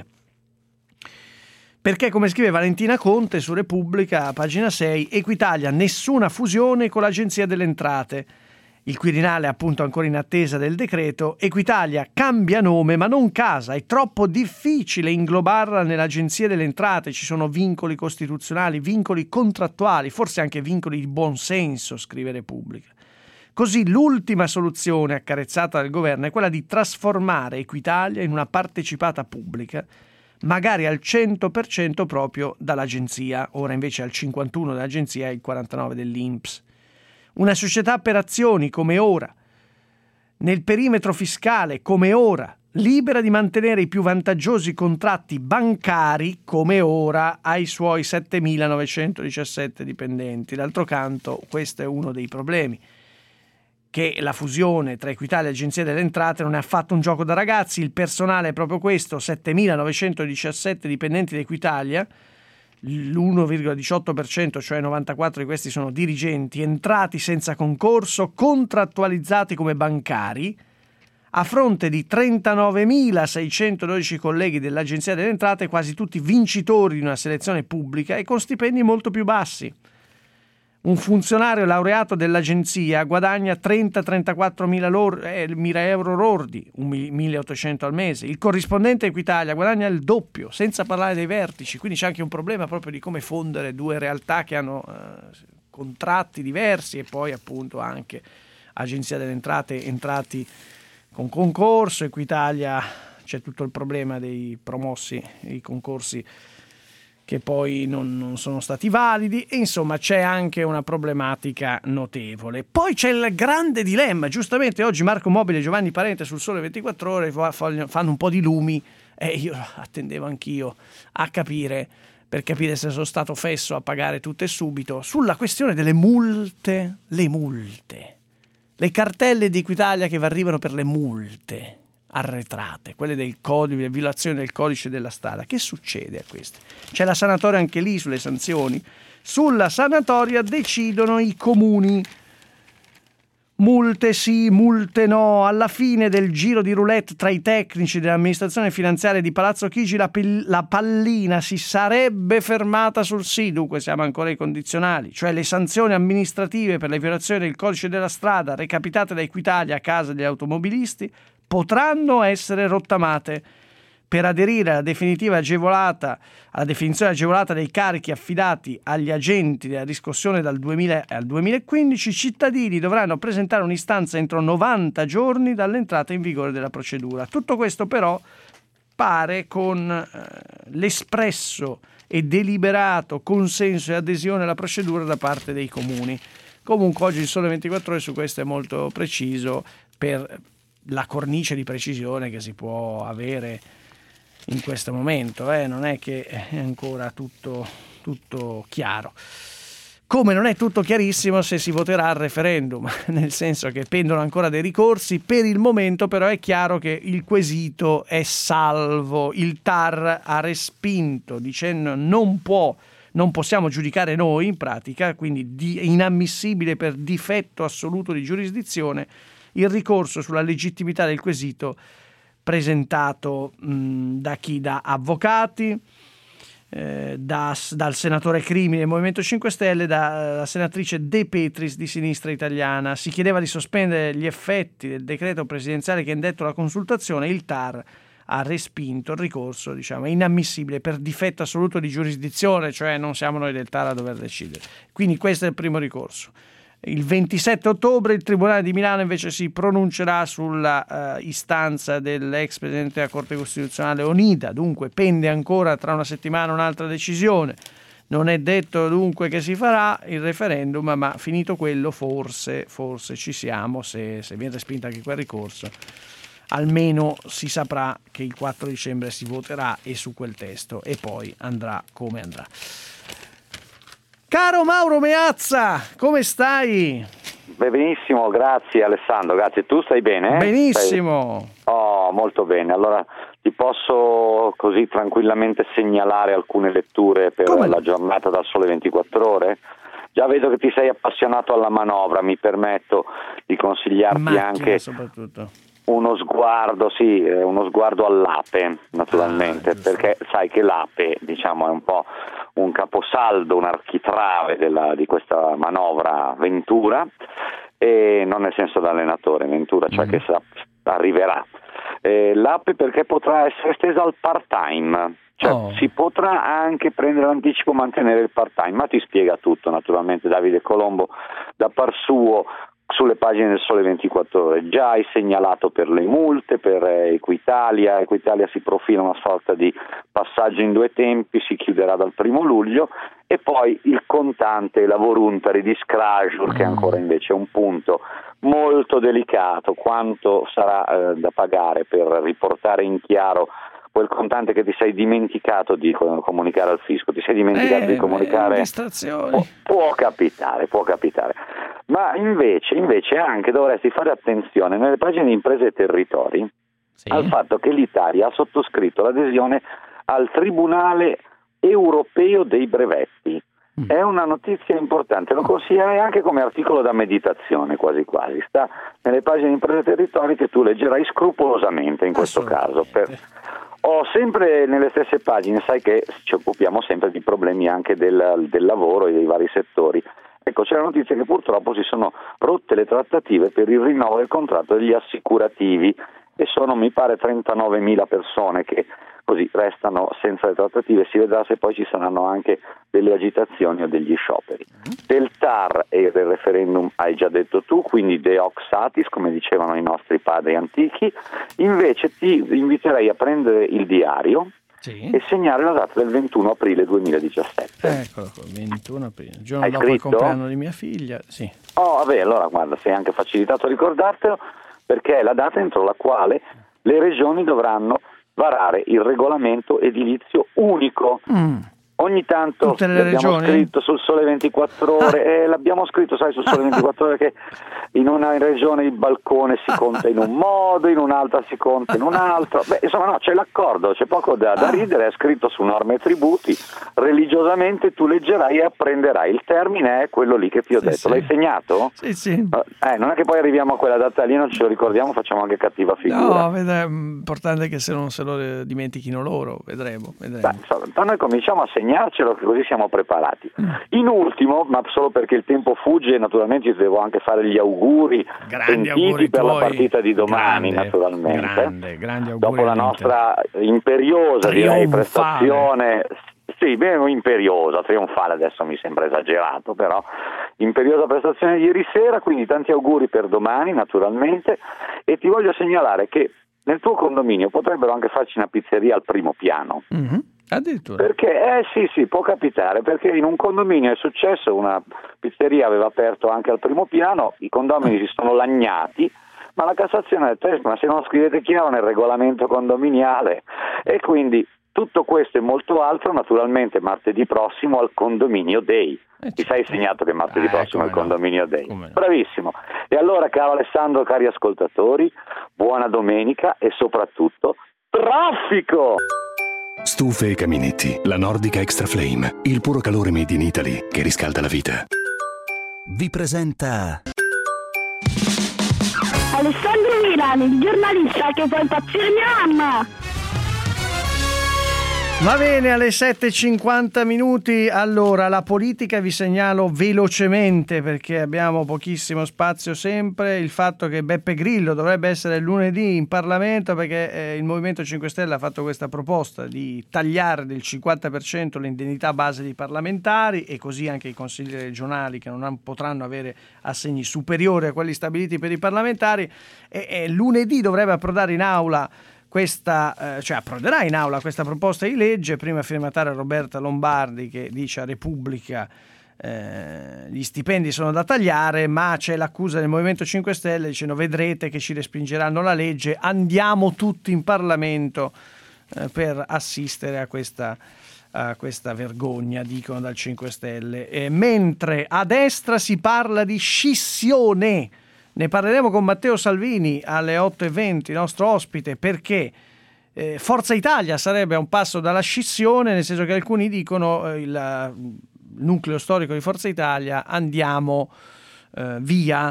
Perché, come scrive Valentina Conte su Repubblica, pagina 6, Equitalia, nessuna fusione con l'Agenzia delle Entrate. Il Quirinale è appunto ancora in attesa del decreto. Equitalia cambia nome ma non casa, è troppo difficile inglobarla nell'Agenzia delle Entrate, ci sono vincoli costituzionali, vincoli contrattuali, forse anche vincoli di buon senso, scrive Repubblica. Così l'ultima soluzione accarezzata dal governo è quella di trasformare Equitalia in una partecipata pubblica, magari al 100% proprio dall'agenzia, ora invece al 51% dell'agenzia e il 49% dell'INPS. Una società per azioni come ora, nel perimetro fiscale come ora, libera di mantenere i più vantaggiosi contratti bancari come ora ai suoi 7.917 dipendenti. D'altro canto, questo è uno dei problemi, che la fusione tra Equitalia e Agenzia delle Entrate non è affatto un gioco da ragazzi. Il personale è proprio questo, 7.917 dipendenti di Equitalia, l'1,18%, cioè 94 di questi sono dirigenti, entrati senza concorso, contrattualizzati come bancari, a fronte di 39.612 colleghi dell'Agenzia delle Entrate, quasi tutti vincitori di una selezione pubblica e con stipendi molto più bassi. Un funzionario laureato dell'agenzia guadagna 30-34 mila euro lordi, 1.800 al mese. Il corrispondente Equitalia guadagna il doppio, senza parlare dei vertici. Quindi c'è anche un problema proprio di come fondere due realtà che hanno contratti diversi, e poi appunto anche Agenzia delle Entrate entrati con concorso. Equitalia, c'è tutto il problema dei promossi, i concorsi che poi non sono stati validi, e insomma c'è anche una problematica notevole. Poi c'è il grande dilemma, giustamente oggi Marco Mobile e Giovanni Parente sul Sole 24 Ore fanno un po' di lumi, e io attendevo anch'io per capire se sono stato fesso a pagare tutte subito, sulla questione delle multe, le cartelle di Equitalia che vi arrivano per le multe arretrate, quelle del codice, violazione del codice della strada. Che succede a queste? C'è la sanatoria anche lì sulle sanzioni. Sulla sanatoria decidono i comuni. Multe sì, multe no. Alla fine del giro di roulette tra i tecnici dell'amministrazione finanziaria di Palazzo Chigi, la pallina si sarebbe fermata sul sì. Dunque siamo ancora ai condizionali, cioè le sanzioni amministrative per le violazioni del codice della strada recapitate da Equitalia a casa degli automobilisti potranno essere rottamate. Per aderire alla definizione agevolata dei carichi affidati agli agenti della riscossione dal 2000 al 2015, i cittadini dovranno presentare un'istanza entro 90 giorni dall'entrata in vigore della procedura. Tutto questo però pare con l'espresso e deliberato consenso e adesione alla procedura da parte dei comuni. Comunque oggi il Sole 24 Ore su questo è molto preciso, per la cornice di precisione che si può avere in questo momento, non è che è ancora tutto chiaro. come non è tutto chiarissimo se si voterà al referendum, nel senso che pendono ancora dei ricorsi. Per il momento però è chiaro che il quesito è salvo. Il TAR ha respinto dicendo non possiamo giudicare noi, in pratica, quindi è inammissibile per difetto assoluto di giurisdizione il ricorso sulla legittimità del quesito presentato da avvocati, dal senatore Crimi del Movimento 5 Stelle, dalla senatrice De Petris di Sinistra Italiana. Si chiedeva di sospendere gli effetti del decreto presidenziale che ha indetto la consultazione. Il TAR ha respinto il ricorso, è inammissibile per difetto assoluto di giurisdizione, cioè non siamo noi del TAR a dover decidere. Quindi questo è il primo ricorso. Il 27 ottobre il Tribunale di Milano invece si pronuncerà sulla istanza dell'ex Presidente della Corte Costituzionale Onida, dunque pende ancora tra una settimana un'altra decisione. Non è detto dunque che si farà il referendum, ma finito quello forse ci siamo, se viene respinto anche quel ricorso. Almeno si saprà che il 4 dicembre si voterà e su quel testo, e poi andrà come andrà. Caro Mauro Meazza, come stai? Benissimo, grazie Alessandro, grazie. Tu stai bene? Benissimo. Oh, molto bene. Allora ti posso così tranquillamente segnalare alcune letture per la giornata dal Sole 24 Ore? Già vedo che ti sei appassionato alla manovra, mi permetto di consigliarti anche soprattutto uno sguardo all'APE, naturalmente, perché sai che l'APE, è un po' un caposaldo, un architrave di questa manovra Ventura, e non nel senso da allenatore, Ventura, cioè che arriverà. L'APE perché potrà essere estesa al part-time, si potrà anche prendere l'anticipo, mantenere il part-time, ma ti spiega tutto, naturalmente, Davide Colombo da par suo sulle pagine del Sole 24 Ore. Già hai segnalato per le multe, per Equitalia si profila una sorta di passaggio in due tempi, si chiuderà dal 1 luglio, e poi il contante e la voluntary disclosure, che ancora invece è un punto molto delicato, quanto sarà da pagare per riportare in chiaro quel contante che ti sei dimenticato di comunicare al fisco, ti sei dimenticato di comunicare, può capitare, ma invece anche dovresti fare attenzione nelle pagine di Imprese e Territori al fatto che l'Italia ha sottoscritto l'adesione al Tribunale Europeo dei Brevetti. È una notizia importante, lo consiglierei anche come articolo da meditazione, quasi sta nelle pagine di Imprese e Territori, che tu leggerai scrupolosamente in questo caso. Ho sempre nelle stesse pagine, sai che ci occupiamo sempre di problemi anche del lavoro e dei vari settori. Ecco, c'è la notizia che purtroppo si sono rotte le trattative per il rinnovo del contratto degli assicurativi, e sono, mi pare, 39.000 persone che così restano senza le trattative. Si vedrà se poi ci saranno anche delle agitazioni o degli scioperi. Del TAR e del referendum hai già detto tu, quindi de hoc satis, come dicevano i nostri padri antichi. Invece ti inviterei a prendere il diario e segnare la data del 21 aprile 2017. Eccolo, 21 aprile, il giorno dopo il compleanno di mia figlia. Sì. Oh, vabbè, allora guarda, sei anche facilitato a ricordartelo, perché è la data entro la quale le regioni dovranno varare il regolamento edilizio unico. Ogni tanto l'abbiamo scritto sul Sole 24 Ore, l'abbiamo scritto, sai, sul Sole 24 Ore che in una regione il balcone si conta in un modo, in un'altra si conta in un altro. Beh, insomma, no, c'è l'accordo, c'è poco da ridere, è scritto su norme e tributi. Religiosamente tu leggerai e apprenderai. Il termine è quello lì che ti ho detto. Sì. L'hai segnato? Sì. Non è che poi arriviamo a quella data lì, non ce lo ricordiamo, facciamo anche cattiva figura. No, l'importante è che se non se lo dimentichino loro, vedremo. Noi cominciamo a segnarcelo, che così siamo preparati. In ultimo, ma solo perché il tempo fugge, naturalmente ti devo anche fare gli auguri sentiti per la partita di domani, naturalmente. Grandi auguri. Dopo la nostra imperiosa, direi, prestazione. Sì, imperiosa, trionfale adesso mi sembra esagerato, però imperiosa prestazione di ieri sera, quindi tanti auguri per domani, naturalmente, e ti voglio segnalare che nel tuo condominio potrebbero anche farci una pizzeria al primo piano. Addirittura. Perché sì, può capitare, perché in un condominio è successo, una pizzeria aveva aperto anche al primo piano, i condomini si sono lagnati, ma la Cassazione ha detto ma se non scrivete chiaro nel regolamento condominiale, e quindi Tutto questo e molto altro naturalmente martedì prossimo al Condominio Day. Ti sei segnato che martedì prossimo è il Condominio Day? Bravissimo. E allora, caro Alessandro, cari ascoltatori, buona domenica e soprattutto traffico! Stufe e caminetti, la Nordica Extra Flame, il puro calore made in Italy che riscalda la vita. Vi presenta Alessandro Milan, il giornalista che fa impazzire mia mamma. Va bene, alle 7:50. Allora, la politica vi segnalo velocemente perché abbiamo pochissimo spazio sempre. Il fatto che Beppe Grillo dovrebbe essere lunedì in Parlamento perché il Movimento 5 Stelle ha fatto questa proposta di tagliare del 50% l'indennità base dei parlamentari e così anche i consiglieri regionali che non potranno avere assegni superiori a quelli stabiliti per i parlamentari e lunedì dovrebbe approdare in aula approderà in aula questa proposta di legge, prima firmataria Roberta Lombardi che dice a Repubblica gli stipendi sono da tagliare, ma c'è l'accusa del Movimento 5 Stelle dicendo vedrete che ci respingeranno la legge, andiamo tutti in Parlamento per assistere a questa vergogna, dicono dal 5 Stelle. Mentre a destra si parla di scissione. Ne parleremo con Matteo Salvini alle 8:20, nostro ospite, perché Forza Italia sarebbe a un passo dalla scissione, nel senso che alcuni dicono il nucleo storico di Forza Italia andiamo via,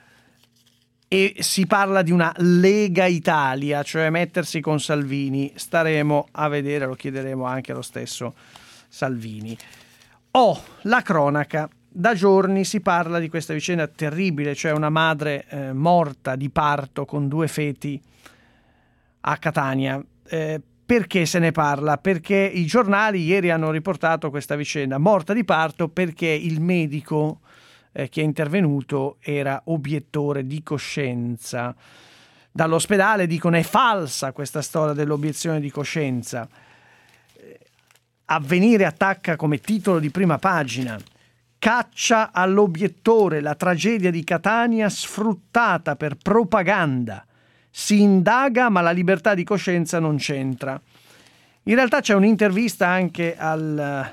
e si parla di una Lega Italia, cioè mettersi con Salvini. Staremo a vedere, lo chiederemo anche allo stesso Salvini. La cronaca. Da giorni si parla di questa vicenda terribile, cioè una madre morta di parto con 2 feti a Catania. Perché se ne parla? Perché i giornali ieri hanno riportato questa vicenda, morta di parto perché il medico che è intervenuto era obiettore di coscienza. Dall'ospedale dicono è falsa questa storia dell'obiezione di coscienza. Avvenire attacca come titolo di prima pagina: caccia all'obiettore, la tragedia di Catania sfruttata per propaganda. Si indaga ma la libertà di coscienza non c'entra. In realtà c'è un'intervista anche al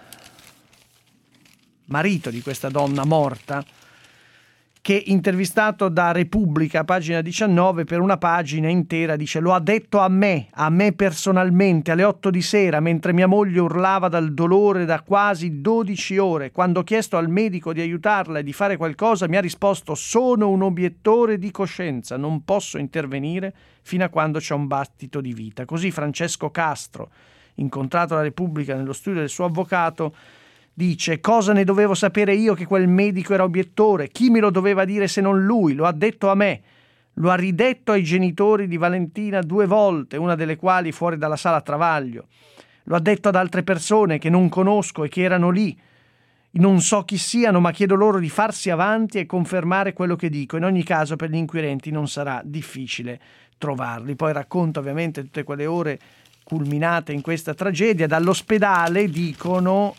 marito di questa donna morta, che intervistato da Repubblica, pagina 19, per una pagina intera dice: lo ha detto a me personalmente, alle 8 di sera, mentre mia moglie urlava dal dolore da quasi 12 ore. Quando ho chiesto al medico di aiutarla e di fare qualcosa, mi ha risposto: sono un obiettore di coscienza, non posso intervenire fino a quando c'è un battito di vita. Così Francesco Castro, incontrato alla Repubblica nello studio del suo avvocato, dice: cosa ne dovevo sapere io che quel medico era obiettore? Chi me lo doveva dire se non lui? Lo ha detto a me. Lo ha ridetto ai genitori di Valentina 2 volte, una delle quali fuori dalla sala travaglio. Lo ha detto ad altre persone che non conosco e che erano lì. Non so chi siano, ma chiedo loro di farsi avanti e confermare quello che dico. In ogni caso per gli inquirenti non sarà difficile trovarli. Poi racconta ovviamente tutte quelle ore culminate in questa tragedia. Dall'ospedale dicono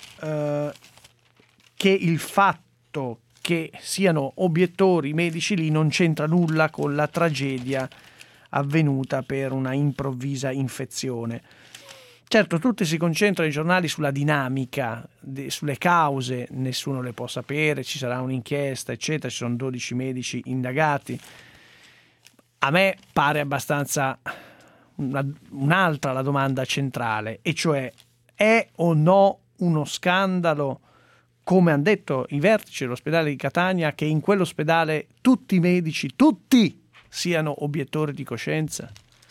che il fatto che siano obiettori medici lì non c'entra nulla con la tragedia avvenuta per una improvvisa infezione. Certo, tutti si concentrano i giornali sulla dinamica, sulle cause, nessuno le può sapere, ci sarà un'inchiesta, eccetera, ci sono 12 medici indagati. A me pare abbastanza un'altra la domanda centrale, e cioè: è o no uno scandalo, come hanno detto i vertici dell'ospedale di Catania, che in quell'ospedale tutti i medici, tutti, siano obiettori di coscienza?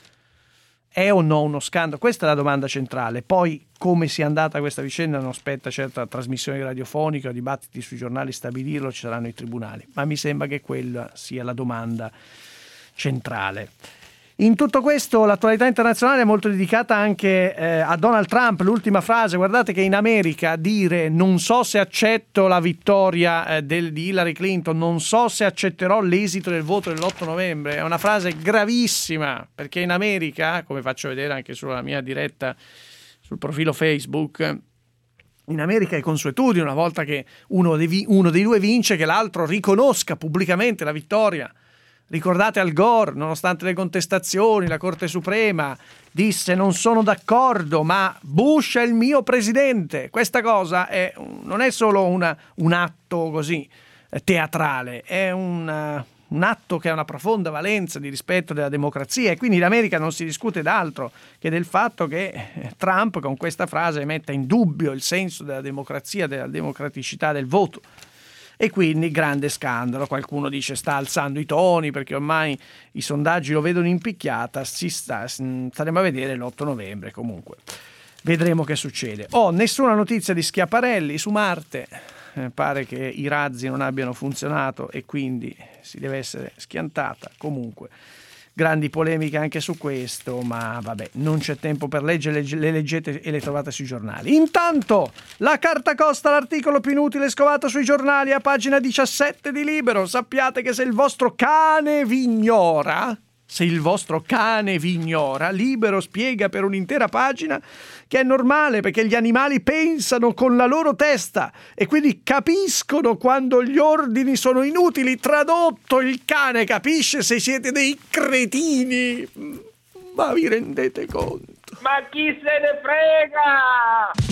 È o no uno scandalo? Questa è la domanda centrale. Poi come sia andata questa vicenda non spetta certa trasmissione radiofonica o dibattiti sui giornali stabilirlo, ci saranno i tribunali, ma mi sembra che quella sia la domanda centrale. In tutto questo l'attualità internazionale è molto dedicata anche a Donald Trump. L'ultima frase, guardate che in America dire non so se accetto la vittoria di Hillary Clinton, non so se accetterò l'esito del voto dell'8 novembre, è una frase gravissima, perché in America, come faccio vedere anche sulla mia diretta sul profilo Facebook, in America è consuetudine, una volta che uno dei due vince, che l'altro riconosca pubblicamente la vittoria Ricordate Al Gore, nonostante le contestazioni, la Corte Suprema disse non sono d'accordo, ma Bush è il mio presidente. Questa cosa non è solo un atto così teatrale, è un atto che ha una profonda valenza di rispetto della democrazia, e quindi in America non si discute d'altro che del fatto che Trump con questa frase metta in dubbio il senso della democrazia, della democraticità del voto. E quindi grande scandalo. Qualcuno dice sta alzando i toni perché ormai i sondaggi lo vedono in picchiata. Staremo a vedere l'8 novembre. Comunque vedremo che succede. Nessuna notizia di Schiaparelli su Marte. Pare che i razzi non abbiano funzionato e quindi si deve essere schiantata. Comunque grandi polemiche anche su questo, ma vabbè, non c'è tempo per leggere, le leggete e le trovate sui giornali. Intanto la carta costa, l'articolo più inutile scovato sui giornali a pagina 17 di Libero. Sappiate che se il vostro cane vi ignora, Libero spiega per un'intera pagina che è normale perché gli animali pensano con la loro testa e quindi capiscono quando gli ordini sono inutili. Tradotto, il cane capisce se siete dei cretini. Ma vi rendete conto? Ma chi se ne frega?